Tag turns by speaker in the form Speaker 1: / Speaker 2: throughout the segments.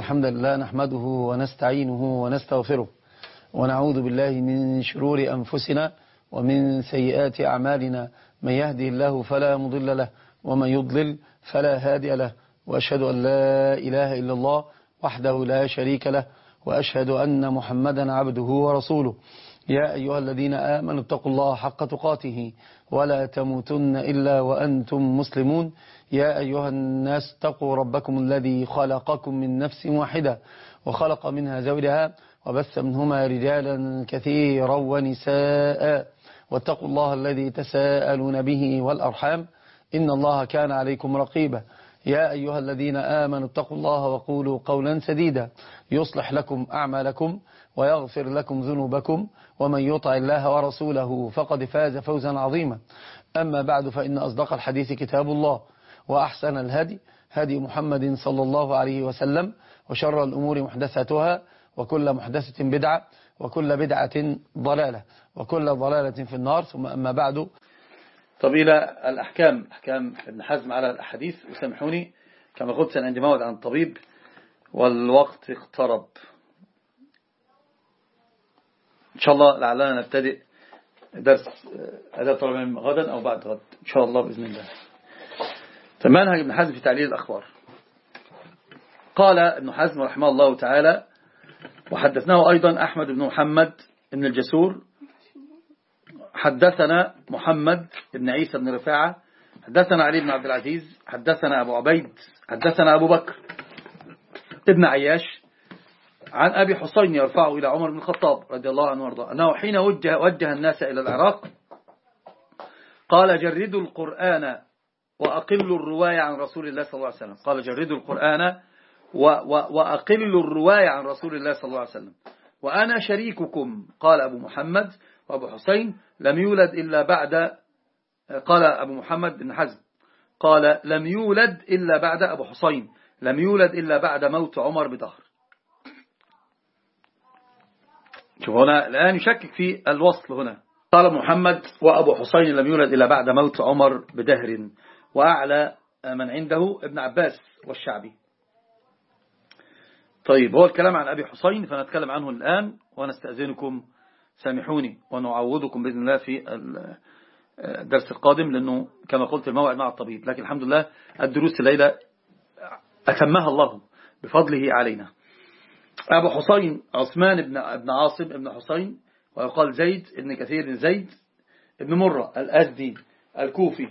Speaker 1: الحمد لله نحمده ونستعينه ونستغفره ونعوذ بالله من شرور أنفسنا ومن سيئات أعمالنا. من يهدي الله فلا مضل له ومن يضلل فلا هادي له، وأشهد أن لا إله إلا الله وحده لا شريك له، وأشهد أن محمدا عبده ورسوله. يا أيها الذين آمنوا اتقوا الله حق تقاته ولا تموتن إلا وأنتم مسلمون. يا أيها الناس اتقوا ربكم الذي خلقكم من نفس واحدة وخلق منها زوجها وبث منهما رجالا كثيرا ونساء، واتقوا الله الذي تساءلون به والأرحام إن الله كان عليكم رقيبا. يا أيها الذين آمنوا اتقوا الله وقولوا قولا سديدا يصلح لكم أعمالكم ويغفر لكم ذنوبكم، ومن يطع الله ورسوله فقد فاز فوزا عظيما. أما بعد، فإن أصدق الحديث كتاب الله، وأحسن الهدي هدي محمد صلى الله عليه وسلم، وشر الأمور محدثاتها، وكل محدثة بدعة، وكل بدعة ضلالة، وكل ضلالة في النار. ثم أما بعد، طب إلى الأحكام، أحكام ابن حزم على الأحاديث. وسامحوني كما قلت سنعندي موعد عن الطبيب والوقت اقترب. إن شاء الله لعلنا نبتدئ درس أداء طلب العلم غدا أو بعد غد إن شاء الله بإذن الله. فمنهج ابن حزم في تعليل الأخبار. قال ابن حزم رحمه الله تعالى: وحدثناه أيضا أحمد بن محمد بن الجسور، حدثنا محمد بن عيسى بن رفاعة، حدثنا علي بن عبد العزيز، حدثنا أبو عبيد، حدثنا أبو بكر ابن عياش عن أبي حسين يرفعه إلى عمر بن الخطاب رضي الله عنه وارضاه أنه حين وجه الناس إلى العراق قال: جردوا القرآن وأقلوا الرواية عن رسول الله صلى الله عليه وسلم. قال: جردوا القرآن وأقلوا الرواية عن رسول الله صلى الله عليه وسلم، وأنا شريككم. قال أبو محمد وأبو حسين: لم يولد إلا بعد، قال أبو محمد بن حزم قال: لم يولد إلا بعد، أبو حسين: لم يولد إلا بعد موت عمر بدهر. شوف هنا الآن يشكك في الوصل. هنا قال محمد وأبو حسين: لم يولد إلا بعد موت عمر بدهر. وأعلى من عنده ابن عباس والشعبي. طيب، هو الكلام عن أبي حسين فنتكلم عنه الآن، ونستأذنكم سامحوني ونعوضكم بإذن الله في الدرس القادم، لأنه كما قلت الموعد مع الطبيب، لكن الحمد لله الدروس الليلة أتمها الله بفضله علينا. أبو حسين عثمان بن عاصم بن حسين، ويقال زيد بن كثير بن زيد بن مرة الأزدي الكوفي.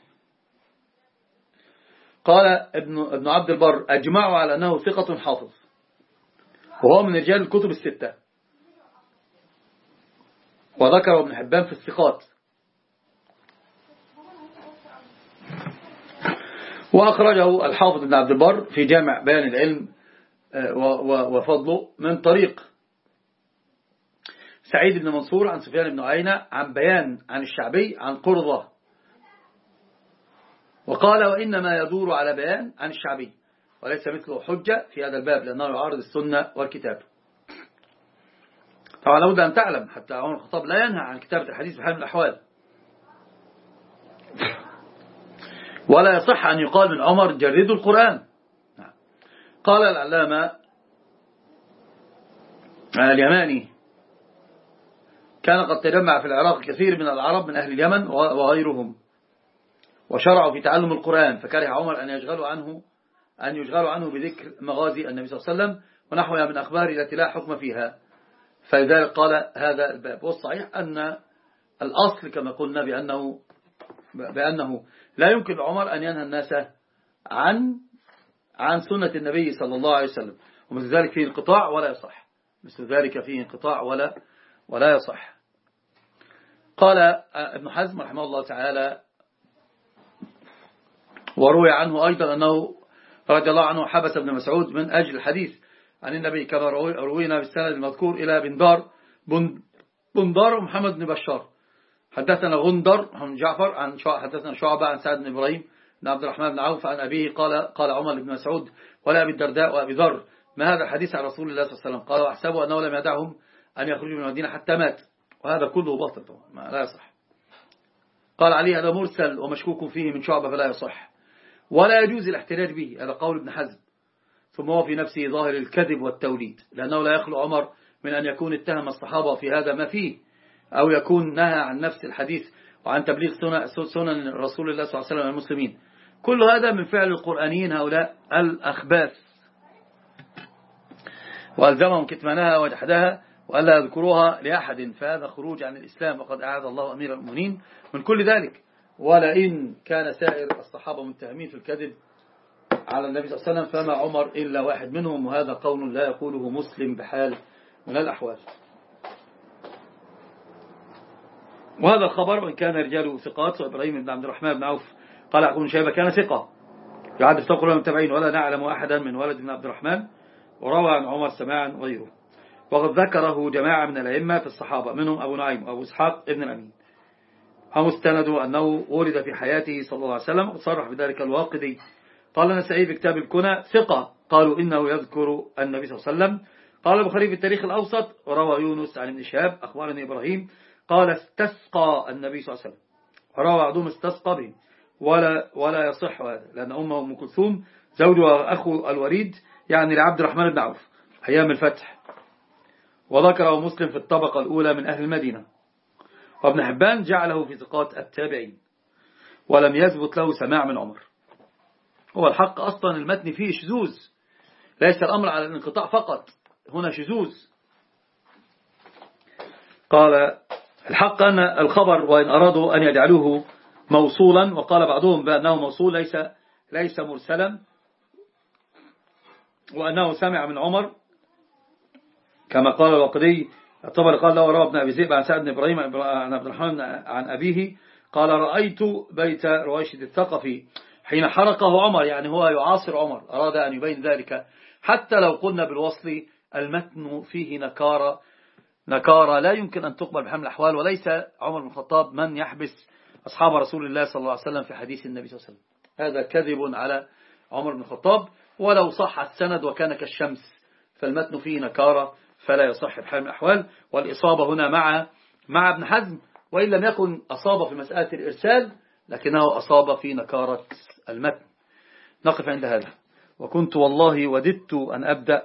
Speaker 1: قال ابن عبد البر: أجمعوا على أنه ثقة حافظ، وهو من رجال الكتب الستة، وذكره ابن حبان في الثقات. وأخرجه الحافظ ابن عبد البر في جامع بيان العلم وفضله من طريق سعيد بن منصور عن سفيان بن عيينة عن بيان عن الشعبي عن قرظة. وقال: وإنما يدور على بيان عن الشعبي، وليس مثله حجة في هذا الباب، لأنه يعارض السنة والكتاب. طبعا لابد أن تعلم حتى عمر الخطاب لا ينهى عن كتابة الحديث بحال من الأحوال، ولا يصح أن يقال من عمر: جردوا القرآن. قال العلامة اليماني: كان قد تجمع في العراق كثير من العرب من أهل اليمن وغيرهم، وشرعوا في تعلم القرآن، فكره عمر أن يشغلوا عنه بذكر مغازي النبي صلى الله عليه وسلم ونحوها من أخبار التي لا حكم فيها، فلذلك قال هذا الباب. والصحيح أن الأصل كما قلنا بأنه لا يمكن عمر أن ينهى الناس عن سنة النبي صلى الله عليه وسلم، ومثل ذلك فيه انقطاع ولا يصح، مثل ذلك فيه انقطاع ولا يصح. قال ابن حزم رحمه الله تعالى: وروي عنه أيضا أنه رضي الله عنه حبس ابن مسعود من أجل الحديث عن النبي، كما روينا بالسند المذكور إلى بندار ومحمد بن بشار. حدثنا غندر محمد جعفر عن حدثنا شعبة عن سعد بن إبراهيم بن عبد الرحمن بن عوف عن أبيه قال عمر بن مسعود: ولا أبي الدرداء وأبي ذر: ما هذا الحديث عن رسول الله صلى الله عليه وسلم؟ قال: وأحسبوا أنه لم يدعهم أن يخرجوا من المدينة حتى مات. وهذا كله باطل طبعا، لا يصح. قال علي: هذا مرسل ومشكوك فيه من شعبة فلا يصح، ولا يجوز الاحتجاج به. هذا قول ابن حزم. ثم هو في نفسه ظاهر الكذب والتوليد، لأنه لا يخلو عمر من أن يكون اتهم الصحابة في هذا ما فيه، أو يكون نهى عن نفس الحديث وعن تبليغ سنن رسول الله صلى الله عليه وسلم المسلمين. كل هذا من فعل القرآنيين هؤلاء الأخباث، وألزمهم كتمانها وجحدها وألا يذكروها لأحد، فهذا خروج عن الإسلام، وقد أعاد الله أمير المؤمنين من كل ذلك. ولئن كان سائر الصحابة متهمين في الكذب على النبي صلى الله عليه وسلم فما عمر إلا واحد منهم، وهذا قول لا يقوله مسلم بحال من الأحوال. وهذا الخبر وإن كان رجاله ثقات، وإبراهيم بن عبد الرحمن بن عوف قال يعقوب بن شيبة كان ثقة يعد في طرق المتابعين، ولا نعلم أحدا من ولد بن عبد الرحمن، وروى عن عمر سماعا غيره. وقد ذكره جماعة من الأئمة في الصحابة، منهم أبو نعيم وأبو إسحاق ابن الأمين، ومستندوا أنه ولد في حياته صلى الله عليه وسلم، وصرح بذلك الواقدي. قال النسائي في كتاب الكنى ثقة، قالوا إنه يذكر النبي صلى الله عليه وسلم. قال البخاري في التاريخ الأوسط وروى يونس عن ابن شهاب أخبرني إبراهيم قال استسقى النبي صلى الله عليه وسلم، وروى بعضهم استسقى به، ولا يصح هذا، لأن أمه أم كلثوم زوجها أخو الوليد يعني لعبد الرحمن بن عوف أيام الفتح، وذكره مسلم في الطبقة الأولى من أهل المدينة. وابن حبان جعله في ثقات التابعين، ولم يثبت له سماع من عمر. هو الحق أصلا المتن فيه شذوذ، ليس الأمر على الانقطاع فقط، هنا شذوذ. قال الحق أن الخبر وإن أرادوا أن يجعلوه موصولا، وقال بعضهم بأنه موصول ليس مرسلا، وأنه سمع من عمر كما قال الواقدي. الطبري قال له روى ابن أبي ذئب عن سعد بن إبراهيم عن عبد الرحمن عن أبيه قال رأيت بيت رويشد الثقفي حين حرقه عمر، يعني هو يعاصر عمر، أراد أن يبين ذلك. حتى لو قلنا بالوصل المتن فيه نكارة لا يمكن أن تقبل بحمل الأحوال، وليس عمر بن الخطاب من يحبس أصحاب رسول الله صلى الله عليه وسلم في حديث النبي صلى الله عليه وسلم. هذا كذب على عمر بن الخطاب، ولو صح السند وكان كالشمس فالمتن فيه نكارة فلا يصح بحال الأحوال. والإصابة هنا مع ابن حزم، وإن لم يكن أصاب في مسألة الإرسال لكنه أصاب في نكارة المتن. نقف عند هذا. وكنت والله وددت أن أبدأ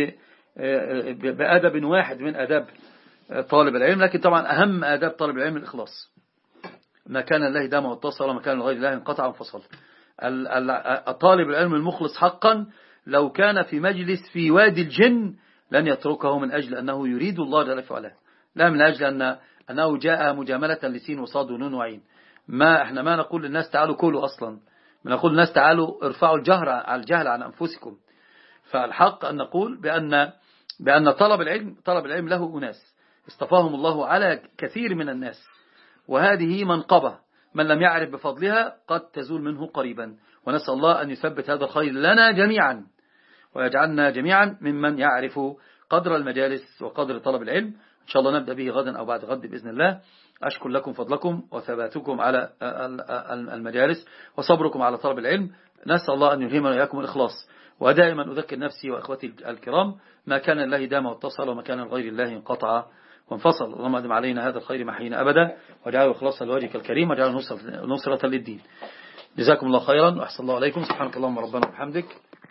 Speaker 1: بأدب واحد من أداب طالب العلم، لكن طبعا أهم أداب طالب العلم الإخلاص. ما كان الله دام واتصل، وما كان لغير الله انقطع وانفصل. طالب العلم المخلص حقا لو كان في مجلس في وادي الجن لن يتركه من أجل أنه يريد الله جل وعلا، لا من أجل أنه جاء مجاملة لسين وصاد ونون وعين. احنا ما نقول للناس تعالوا كلوا أصلا، نقول للناس تعالوا ارفعوا الجهل عن أنفسكم. فالحق أن نقول بأن طلب العلم له أناس اصطفاهم الله على كثير من الناس، وهذه منقبة من لم يعرف بفضلها قد تزول منه قريبا. ونسأل الله أن يثبت هذا الخير لنا جميعا، ويجعلنا جميعا ممن يعرف قدر المجالس وقدر طلب العلم. إن شاء الله نبدأ به غدا أو بعد غد بإذن الله. أشكر لكم فضلكم وثباتكم على المجالس وصبركم على طلب العلم. نسأل الله أن يلهمنا وإياكم الإخلاص. ودائما أذكر نفسي وإخوتي الكرام ما كان الله دام واتصل، وما كان لغير الله انقطع وانفصل. اللهم أدم علينا هذا الخير ما حين أبدا، واجعله إخلاصا لوجهك الكريم، واجعله نصرة للدين. جزاكم الله خيرا وأحسن الله عليكم. سبحانك اللهم ربنا وبحمدك،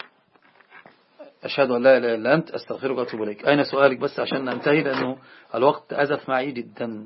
Speaker 1: أشهد أن لا إله إلا أنت، أستغفرك وأتوب إليك. أين سؤالك بس عشان ننتهي، لأنه الوقت أزف معي جدا.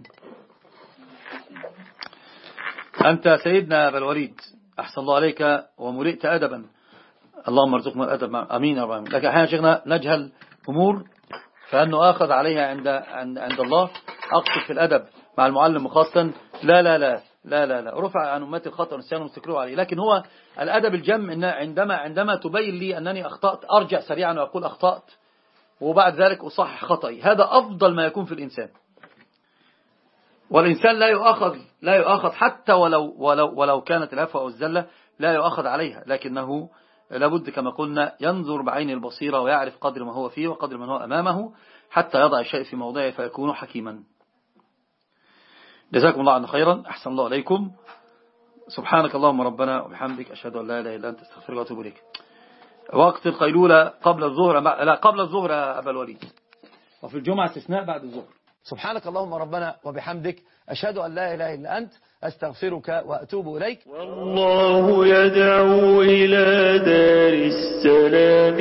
Speaker 1: أنت سيدنا أبا الوليد أحسن الله عليك وملئت أدبا، اللهم ارزقنا الأدب. أمين يا رب. لكن أحيانا شيخنا نجهل أمور فأنه آخذ عليها عند الله. أقصد في الأدب مع المعلم خاصة لا لا لا لا لا لا رفع عن أمتي الخطأ والنسيان ومستكروه عليه. لكن هو الأدب الجم إن عندما تبين لي أنني أخطأت أرجع سريعا وأقول أخطأت، وبعد ذلك أصحح خطأي. هذا أفضل ما يكون في الإنسان. والإنسان لا يؤاخذ حتى ولو كانت الهفوة أو الزلة لا يؤاخذ عليها، لكنه لابد كما قلنا ينظر بعين البصيرة ويعرف قدر ما هو فيه وقدر من هو أمامه حتى يضع الشيء في موضعه فيكون حكيما. جزاكم الله عنا خيرا، أحسن الله عليكم. سبحانك اللهم ربنا وبحمدك، أشهد أن لا إله إلا أنت، أستغفرك وأتوب إليك. وقت القيلولة قبل الظهر، لا قبل الظهر يا أبا الوليد، وفي الجمعة استثناء بعد الظهر. سبحانك اللهم ربنا وبحمدك، أشهد أن لا إله إلا أنت، أستغفرك وأتوب إليك.
Speaker 2: والله يدعو إلى دار السلام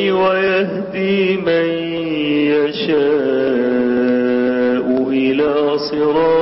Speaker 2: ويهدي من يشاء إلى صراط